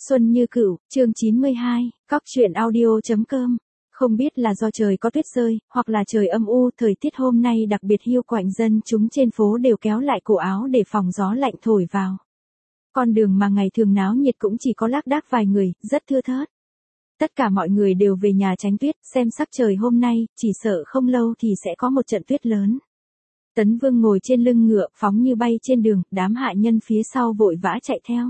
Xuân Như Cửu, chương 92, Cóc truyện audio.com. Không biết là do trời có tuyết rơi, hoặc là trời âm u, thời tiết hôm nay đặc biệt hiu quạnh, dân chúng trên phố đều kéo lại cổ áo để phòng gió lạnh thổi vào. Con đường mà ngày thường náo nhiệt cũng chỉ có lác đác vài người, rất thưa thớt. Tất cả mọi người đều về nhà tránh tuyết, xem sắc trời hôm nay, chỉ sợ không lâu thì sẽ có một trận tuyết lớn. Tấn Vương ngồi trên lưng ngựa, phóng như bay trên đường, đám hạ nhân phía sau vội vã chạy theo.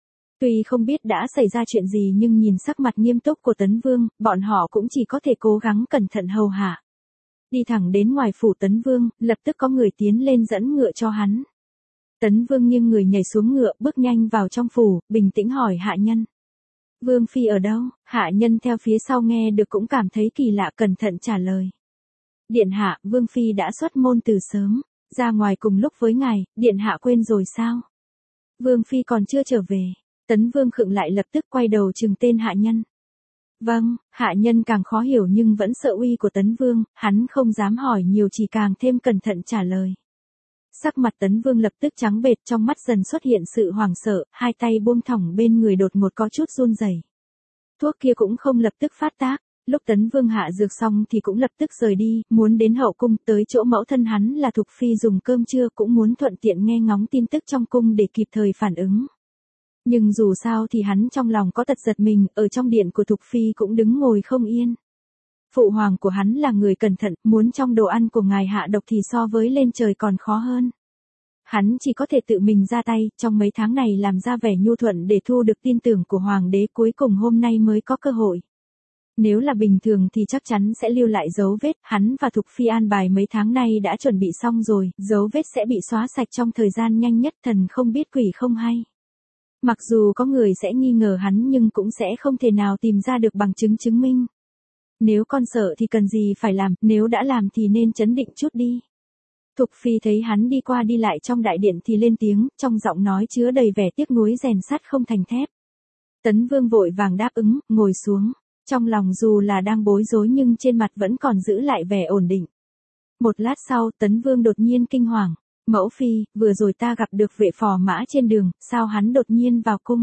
Tuy không biết đã xảy ra chuyện gì nhưng nhìn sắc mặt nghiêm túc của Tấn Vương, bọn họ cũng chỉ có thể cố gắng cẩn thận hầu hạ. Đi thẳng đến ngoài phủ Tấn Vương, lập tức có người tiến lên dẫn ngựa cho hắn. Tấn Vương nghiêng người nhảy xuống ngựa, bước nhanh vào trong phủ, bình tĩnh hỏi hạ nhân. Vương phi ở đâu? Hạ nhân theo phía sau nghe được cũng cảm thấy kỳ lạ, cẩn thận trả lời. Điện hạ, Vương phi đã xuất môn từ sớm, ra ngoài cùng lúc với ngài, điện hạ quên rồi sao? Vương phi còn chưa trở về. Tấn Vương khựng lại, lập tức quay đầu trừng tên hạ nhân. Vâng, hạ nhân càng khó hiểu nhưng vẫn sợ uy của Tấn Vương, hắn không dám hỏi nhiều, chỉ càng thêm cẩn thận trả lời. Sắc mặt Tấn Vương lập tức trắng bệch, trong mắt dần xuất hiện sự hoảng sợ, hai tay buông thõng bên người đột ngột có chút run rẩy. Thuốc kia cũng không lập tức phát tác, lúc Tấn Vương hạ dược xong thì cũng lập tức rời đi, muốn đến hậu cung, tới chỗ mẫu thân hắn là Thục Phi dùng cơm trưa, cũng muốn thuận tiện nghe ngóng tin tức trong cung để kịp thời phản ứng. Nhưng dù sao thì hắn trong lòng có tật giật mình, ở trong điện của Thục Phi cũng đứng ngồi không yên. Phụ hoàng của hắn là người cẩn thận, muốn trong đồ ăn của ngài hạ độc thì so với lên trời còn khó hơn. Hắn chỉ có thể tự mình ra tay, trong mấy tháng này làm ra vẻ nhu thuận để thu được tin tưởng của hoàng đế, cuối cùng hôm nay mới có cơ hội. Nếu là bình thường thì chắc chắn sẽ lưu lại dấu vết, hắn và Thục Phi an bài mấy tháng nay đã chuẩn bị xong rồi, dấu vết sẽ bị xóa sạch trong thời gian nhanh nhất, thần không biết quỷ không hay. Mặc dù có người sẽ nghi ngờ hắn nhưng cũng sẽ không thể nào tìm ra được bằng chứng chứng minh. Nếu con sợ thì cần gì phải làm, nếu đã làm thì nên trấn định chút đi. Thục Phi thấy hắn đi qua đi lại trong đại điện thì lên tiếng, trong giọng nói chứa đầy vẻ tiếc nuối, rèn sắt không thành thép. Tấn Vương vội vàng đáp ứng, ngồi xuống. Trong lòng dù là đang bối rối nhưng trên mặt vẫn còn giữ lại vẻ ổn định. Một lát sau, Tấn Vương đột nhiên kinh hoàng. Mẫu phi, vừa rồi ta gặp được vệ phò mã trên đường, sao hắn đột nhiên vào cung?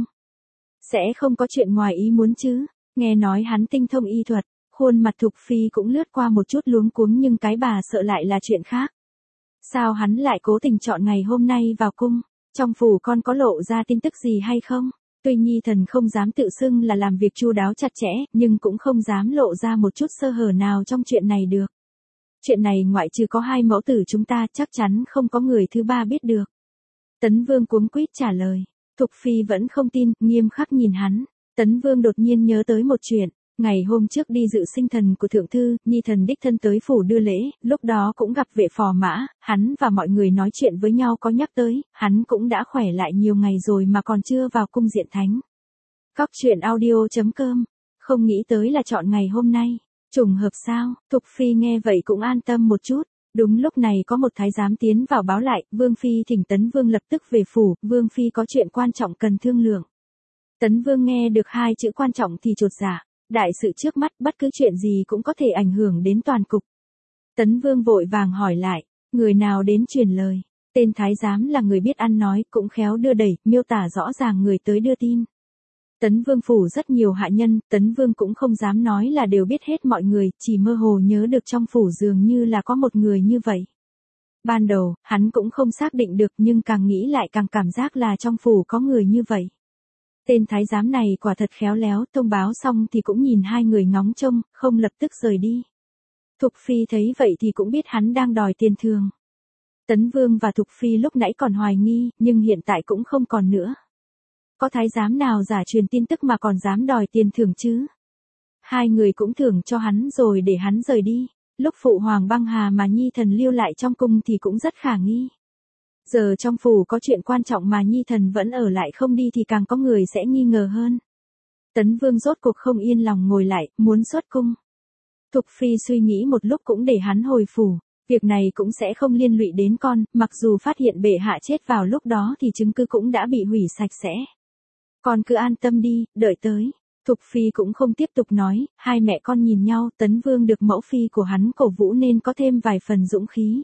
Sẽ không có chuyện ngoài ý muốn chứ? Nghe nói hắn tinh thông y thuật, khuôn mặt Thục Phi cũng lướt qua một chút luống cuống, nhưng cái bà sợ lại là chuyện khác. Sao hắn lại cố tình chọn ngày hôm nay vào cung? Trong phủ con có lộ ra tin tức gì hay không? Tuy Nhi thần không dám tự xưng là làm việc chu đáo chặt chẽ, nhưng cũng không dám lộ ra một chút sơ hở nào trong chuyện này được. Chuyện này ngoại trừ có hai mẫu tử chúng ta, chắc chắn không có người thứ ba biết được. Tấn Vương cuống quýt trả lời. Thục Phi vẫn không tin, nghiêm khắc nhìn hắn. Tấn Vương đột nhiên nhớ tới một chuyện. Ngày hôm trước đi dự sinh thần của thượng thư, Nhi thần đích thân tới phủ đưa lễ, lúc đó cũng gặp vệ phò mã, hắn và mọi người nói chuyện với nhau có nhắc tới, hắn cũng đã khỏe lại nhiều ngày rồi mà còn chưa vào cung diện thánh. Cóc truyện audio.com. Không nghĩ tới là chọn ngày hôm nay. Trùng hợp sao? Thục Phi nghe vậy cũng an tâm một chút. Đúng lúc này có một thái giám tiến vào báo lại, Vương phi thỉnh Tấn Vương lập tức về phủ, Vương phi có chuyện quan trọng cần thương lượng. Tấn Vương nghe được hai chữ quan trọng thì chột dạ. Đại sự trước mắt, bất cứ chuyện gì cũng có thể ảnh hưởng đến toàn cục. Tấn Vương vội vàng hỏi lại, người nào đến truyền lời? Tên thái giám là người biết ăn nói, cũng khéo đưa đẩy, miêu tả rõ ràng người tới đưa tin. Tấn Vương phủ rất nhiều hạ nhân, Tấn Vương cũng không dám nói là đều biết hết mọi người, chỉ mơ hồ nhớ được trong phủ dường như là có một người như vậy. Ban đầu, hắn cũng không xác định được nhưng càng nghĩ lại càng cảm giác là trong phủ có người như vậy. Tên thái giám này quả thật khéo léo, thông báo xong thì cũng nhìn hai người ngóng trông, không lập tức rời đi. Thục Phi thấy vậy thì cũng biết hắn đang đòi tiền thường. Tấn Vương và Thục Phi lúc nãy còn hoài nghi, nhưng hiện tại cũng không còn nữa. Có thái giám nào giả truyền tin tức mà còn dám đòi tiền thưởng chứ? Hai người cũng thưởng cho hắn rồi để hắn rời đi. Lúc phụ hoàng băng hà mà Nhi thần lưu lại trong cung thì cũng rất khả nghi. Giờ trong phủ có chuyện quan trọng mà Nhi thần vẫn ở lại không đi thì càng có người sẽ nghi ngờ hơn. Tấn Vương rốt cuộc không yên lòng ngồi lại, muốn xuất cung. Thục Phi suy nghĩ một lúc cũng để hắn hồi phủ. Việc này cũng sẽ không liên lụy đến con, mặc dù phát hiện bệ hạ chết vào lúc đó thì chứng cứ cũng đã bị hủy sạch sẽ. Con cứ an tâm đi, đợi tới. Thục Phi cũng không tiếp tục nói, hai mẹ con nhìn nhau, Tấn Vương được mẫu phi của hắn cổ vũ nên có thêm vài phần dũng khí.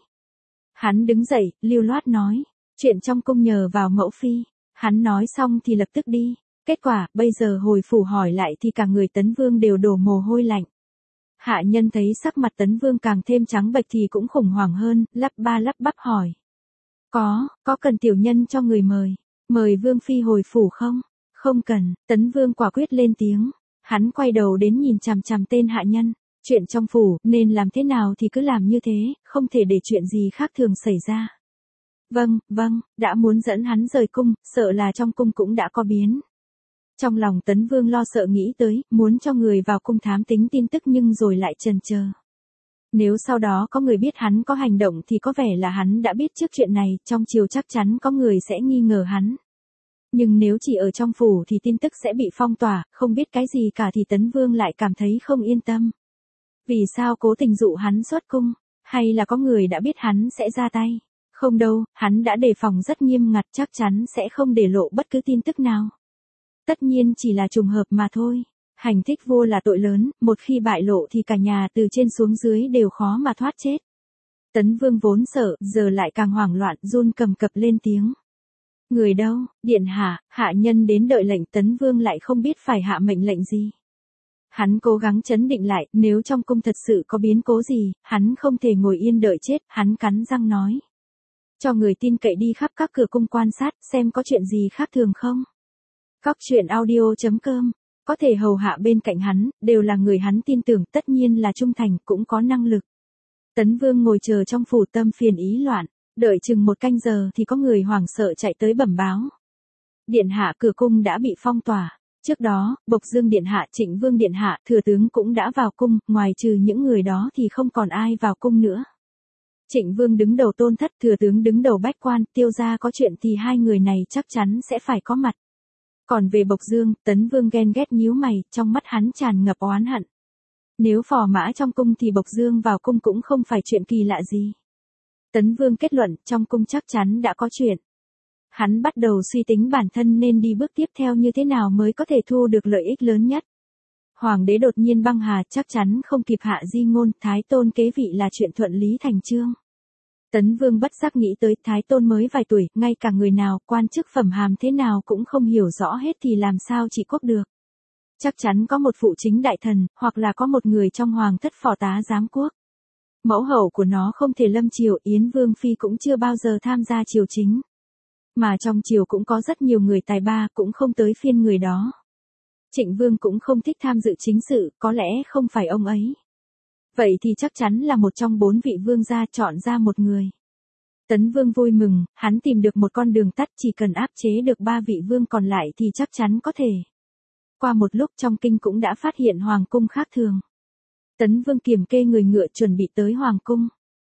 Hắn đứng dậy, lưu loát nói, chuyện trong cung nhờ vào mẫu phi. Hắn nói xong thì lập tức đi. Kết quả, bây giờ hồi phủ hỏi lại thì cả người Tấn Vương đều đổ mồ hôi lạnh. Hạ nhân thấy sắc mặt Tấn Vương càng thêm trắng bệch thì cũng khủng hoảng hơn, lắp ba lắp bắp hỏi. Có cần tiểu nhân cho người mời Vương Phi hồi phủ không? Không cần, Tấn Vương quả quyết lên tiếng. Hắn quay đầu đến nhìn chằm chằm tên hạ nhân. Chuyện trong phủ, nên làm thế nào thì cứ làm như thế, không thể để chuyện gì khác thường xảy ra. Vâng, đã muốn dẫn hắn rời cung, sợ là trong cung cũng đã có biến. Trong lòng Tấn Vương lo sợ nghĩ tới, muốn cho người vào cung thám tính tin tức nhưng rồi lại chần chờ. Nếu sau đó có người biết hắn có hành động thì có vẻ là hắn đã biết trước chuyện này, trong triều chắc chắn có người sẽ nghi ngờ hắn. Nhưng nếu chỉ ở trong phủ thì tin tức sẽ bị phong tỏa, không biết cái gì cả thì Tấn Vương lại cảm thấy không yên tâm. Vì sao cố tình dụ hắn xuất cung? Hay là có người đã biết hắn sẽ ra tay? Không đâu, hắn đã đề phòng rất nghiêm ngặt, chắc chắn sẽ không để lộ bất cứ tin tức nào. Tất nhiên chỉ là trùng hợp mà thôi. Hành thích vua là tội lớn, một khi bại lộ thì cả nhà từ trên xuống dưới đều khó mà thoát chết. Tấn Vương vốn sợ, giờ lại càng hoảng loạn, run cầm cập lên tiếng. Người đâu, điện hạ, hạ nhân đến đợi lệnh. Tấn Vương lại không biết phải hạ mệnh lệnh gì. Hắn cố gắng trấn định lại, nếu trong cung thật sự có biến cố gì, hắn không thể ngồi yên đợi chết, hắn cắn răng nói. Cho người tin cậy đi khắp các cửa cung quan sát, xem có chuyện gì khác thường không. Cóc truyện audio.com, có thể hầu hạ bên cạnh hắn, đều là người hắn tin tưởng, tất nhiên là trung thành, cũng có năng lực. Tấn Vương ngồi chờ trong phủ tâm phiền ý loạn, đợi chừng một canh giờ thì có người hoảng sợ chạy tới bẩm báo. Điện hạ, cửa cung đã bị phong tỏa. Trước đó, Bộc Dương điện hạ, Trịnh Vương điện hạ, thừa tướng cũng đã vào cung, ngoài trừ những người đó thì không còn ai vào cung nữa. Trịnh Vương đứng đầu Tôn Thất, thừa tướng đứng đầu Bách Quan, Tiêu gia có chuyện thì hai người này chắc chắn sẽ phải có mặt. Còn về Bộc Dương, Tấn Vương ghen ghét nhíu mày, trong mắt hắn tràn ngập oán hận. Nếu phò mã trong cung thì Bộc Dương vào cung cũng không phải chuyện kỳ lạ gì. Tấn Vương kết luận, trong cung chắc chắn đã có chuyện. Hắn bắt đầu suy tính bản thân nên đi bước tiếp theo như thế nào mới có thể thu được lợi ích lớn nhất. Hoàng đế đột nhiên băng hà, chắc chắn không kịp hạ di ngôn, Thái Tôn kế vị là chuyện thuận lý thành chương. Tấn Vương bất giác nghĩ tới Thái Tôn mới vài tuổi, ngay cả người nào, quan chức phẩm hàm thế nào cũng không hiểu rõ hết thì làm sao trị quốc được. Chắc chắn có một phụ chính đại thần, hoặc là có một người trong hoàng thất phò tá giám quốc. Mẫu hậu của nó không thể lâm triều, Yến Vương Phi cũng chưa bao giờ tham gia triều chính. Mà trong triều cũng có rất nhiều người tài ba, cũng không tới phiên người đó. Trịnh Vương cũng không thích tham dự chính sự, có lẽ không phải ông ấy. Vậy thì chắc chắn là một trong 4 vị vương gia chọn ra một người. Tấn Vương vui mừng, hắn tìm được một con đường tắt, chỉ cần áp chế được 3 vị vương còn lại thì chắc chắn có thể. Qua một lúc trong kinh cũng đã phát hiện hoàng cung khác thường. Tấn Vương kiềm kê người ngựa chuẩn bị tới hoàng cung.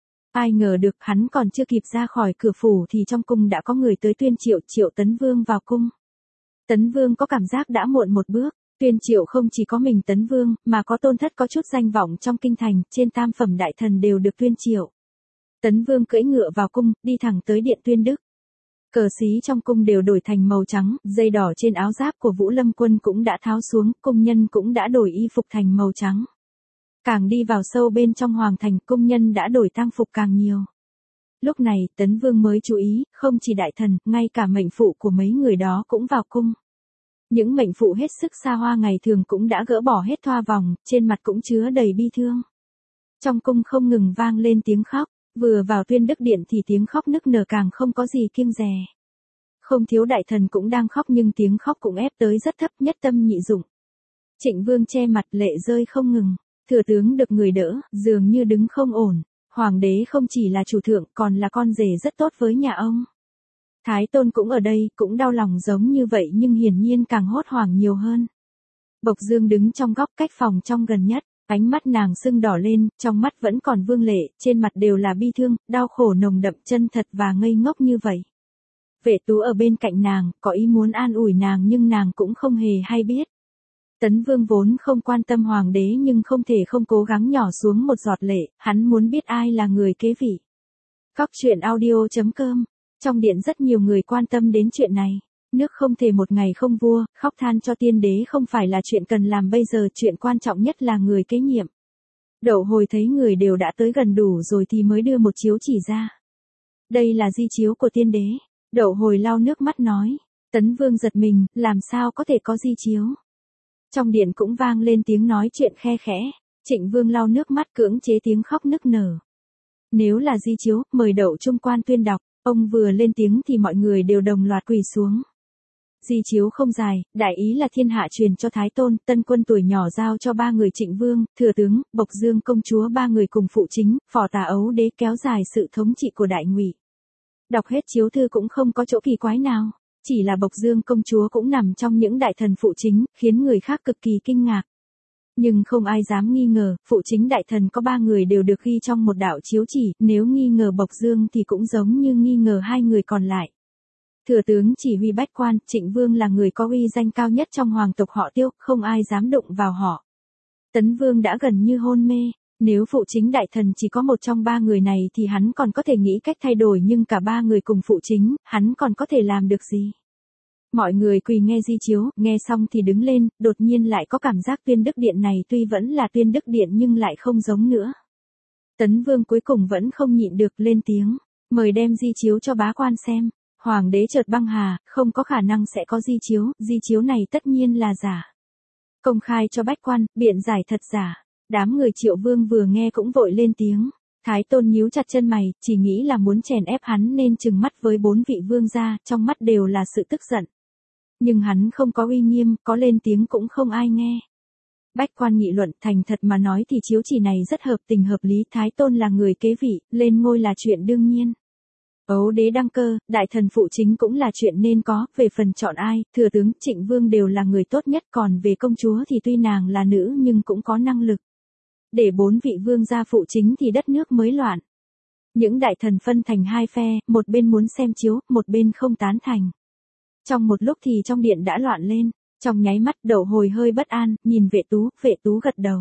Ai ngờ được hắn còn chưa kịp ra khỏi cửa phủ thì trong cung đã có người tới tuyên triệu Tấn Vương vào cung. Tấn Vương có cảm giác đã muộn một bước, tuyên triệu không chỉ có mình Tấn Vương, mà có Tôn Thất có chút danh vọng trong kinh thành, trên tam phẩm đại thần đều được tuyên triệu. Tấn Vương cưỡi ngựa vào cung, đi thẳng tới điện tuyên đức. Cờ xí trong cung đều đổi thành màu trắng, dây đỏ trên áo giáp của Vũ Lâm quân cũng đã tháo xuống, cung nhân cũng đã đổi y phục thành màu trắng. Càng đi vào sâu bên trong hoàng thành, cung nhân đã đổi tang phục càng nhiều. Lúc này, Tấn Vương mới chú ý, không chỉ đại thần, ngay cả mệnh phụ của mấy người đó cũng vào cung. Những mệnh phụ hết sức xa hoa ngày thường cũng đã gỡ bỏ hết thoa vòng, trên mặt cũng chứa đầy bi thương. Trong cung không ngừng vang lên tiếng khóc, vừa vào tuyên đức điện thì tiếng khóc nức nở càng không có gì kiêng dè. Không thiếu đại thần cũng đang khóc nhưng tiếng khóc cũng ép tới rất thấp, nhất tâm nhị dụng. Trịnh Vương che mặt lệ rơi không ngừng. Thừa tướng được người đỡ, dường như đứng không ổn. Hoàng đế không chỉ là chủ thượng, còn là con rể rất tốt với nhà ông. Thái Tôn cũng ở đây, cũng đau lòng giống như vậy nhưng hiển nhiên càng hốt hoảng nhiều hơn. Bộc Dương đứng trong góc cách phòng trong gần nhất, ánh mắt nàng sưng đỏ lên, trong mắt vẫn còn vương lệ, trên mặt đều là bi thương, đau khổ nồng đậm, chân thật và ngây ngốc như vậy. Vệ Tú ở bên cạnh nàng, có ý muốn an ủi nàng nhưng nàng cũng không hề hay biết. Tấn Vương vốn không quan tâm hoàng đế nhưng không thể không cố gắng nhỏ xuống một giọt lệ, hắn muốn biết ai là người kế vị. Cóc truyện audio.com, trong điện rất nhiều người quan tâm đến chuyện này. Nước không thể một ngày không vua, khóc than cho tiên đế không phải là chuyện cần làm bây giờ, chuyện quan trọng nhất là người kế nhiệm. Đậu Hồi thấy người đều đã tới gần đủ rồi thì mới đưa một chiếu chỉ ra. Đây là di chiếu của tiên đế. Đậu Hồi lau nước mắt nói. Tấn Vương giật mình, làm sao có thể có di chiếu. Trong điện cũng vang lên tiếng nói chuyện khe khẽ, Trịnh Vương lau nước mắt cưỡng chế tiếng khóc nức nở. Nếu là di chiếu, mời Đậu Trung quan tuyên đọc, ông vừa lên tiếng thì mọi người đều đồng loạt quỳ xuống. Di chiếu không dài, đại ý là thiên hạ truyền cho Thái Tôn, tân quân tuổi nhỏ giao cho 3 người Trịnh Vương, Thừa tướng, Bộc Dương công chúa 3 người cùng phụ chính, Phò Tà Ấu Đế kéo dài sự thống trị của Đại Ngụy. Đọc hết chiếu thư cũng không có chỗ kỳ quái nào, chỉ là Bộc Dương công chúa cũng nằm trong những đại thần phụ chính, khiến người khác cực kỳ kinh ngạc. Nhưng không ai dám nghi ngờ, phụ chính đại thần có 3 người đều được ghi trong một đạo chiếu chỉ, nếu nghi ngờ Bộc Dương thì cũng giống như nghi ngờ 2 người còn lại. Thừa tướng chỉ huy bách quan, Trịnh Vương là người có uy danh cao nhất trong hoàng tộc họ Tiêu, không ai dám đụng vào họ. Tấn Vương đã gần như hôn mê, nếu phụ chính đại thần chỉ có một trong 3 người này thì hắn còn có thể nghĩ cách thay đổi, nhưng cả 3 người cùng phụ chính, hắn còn có thể làm được gì? Mọi người quỳ nghe di chiếu, nghe xong thì đứng lên, đột nhiên lại có cảm giác Tuyên Đức Điện này tuy vẫn là Tuyên Đức Điện nhưng lại không giống nữa. Tấn Vương cuối cùng vẫn không nhịn được lên tiếng, mời đem di chiếu cho bá quan xem. Hoàng đế chợt băng hà, không có khả năng sẽ có di chiếu này tất nhiên là giả. Công khai cho bách quan, biện giải thật giả. Đám người Triệu Vương vừa nghe cũng vội lên tiếng. Thái Tôn nhíu chặt chân mày, chỉ nghĩ là muốn chèn ép hắn nên trừng mắt với 4 vị vương gia, trong mắt đều là sự tức giận. Nhưng hắn không có uy nghiêm, có lên tiếng cũng không ai nghe. Bách quan nghị luận, thành thật mà nói thì chiếu chỉ này rất hợp tình hợp lý, Thái Tôn là người kế vị, lên ngôi là chuyện đương nhiên. Ấu đế đăng cơ, đại thần phụ chính cũng là chuyện nên có, về phần chọn ai, thừa tướng, Trịnh Vương đều là người tốt nhất, còn về công chúa thì tuy nàng là nữ nhưng cũng có năng lực. Để 4 vị vương gia phụ chính thì đất nước mới loạn. Những đại thần phân thành 2 phe, một bên muốn xem chiếu, một bên không tán thành. Trong một lúc thì trong điện đã loạn lên, trong nháy mắt Đậu Hồi hơi bất an, nhìn Vệ Tú gật đầu.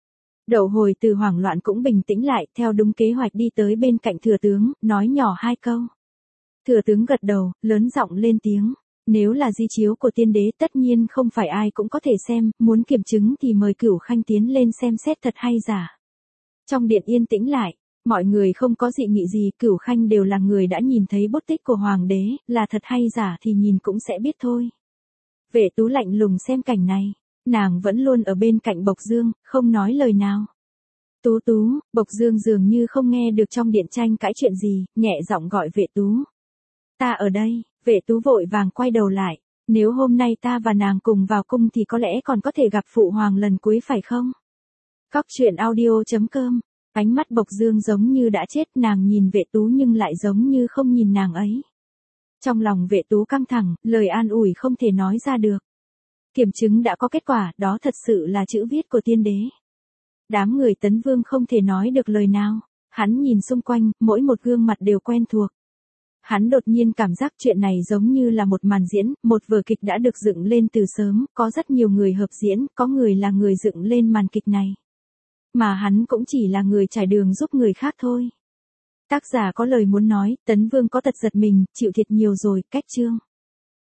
Đậu Hồi từ hoảng loạn cũng bình tĩnh lại, theo đúng kế hoạch đi tới bên cạnh thừa tướng, nói nhỏ 2 câu. Thừa tướng gật đầu, lớn giọng lên tiếng, nếu là di chiếu của tiên đế tất nhiên không phải ai cũng có thể xem, muốn kiểm chứng thì mời Cửu Khanh tiến lên xem xét thật hay giả. Trong điện yên tĩnh lại, mọi người không có dị nghị gì, Cửu Khanh đều là người đã nhìn thấy bút tích của hoàng đế, là thật hay giả thì nhìn cũng sẽ biết thôi. Vệ Tú lạnh lùng xem cảnh này. Nàng vẫn luôn ở bên cạnh Bộc Dương, không nói lời nào. Tú, Bộc Dương dường như không nghe được trong điện tranh cãi chuyện gì, nhẹ giọng gọi Vệ Tú. Ta ở đây, Vệ Tú vội vàng quay đầu lại. Nếu hôm nay ta và nàng cùng vào cung thì có lẽ còn có thể gặp phụ hoàng lần cuối phải không? Cóc truyện audio.com. Ánh mắt Bộc Dương giống như đã chết, nàng nhìn Vệ Tú nhưng lại giống như không nhìn nàng ấy. Trong lòng Vệ Tú căng thẳng, lời an ủi không thể nói ra được. Kiểm chứng đã có kết quả, đó thật sự là chữ viết của tiên đế. Đám người Tấn Vương không thể nói được lời nào, hắn nhìn xung quanh, mỗi một gương mặt đều quen thuộc. Hắn đột nhiên cảm giác chuyện này giống như là một màn diễn, một vở kịch đã được dựng lên từ sớm, có rất nhiều người hợp diễn, có người là người dựng lên màn kịch này. Mà hắn cũng chỉ là người trải đường giúp người khác thôi. Tác giả có lời muốn nói, Tấn Vương có tật giật mình, chịu thiệt nhiều rồi, cách chương.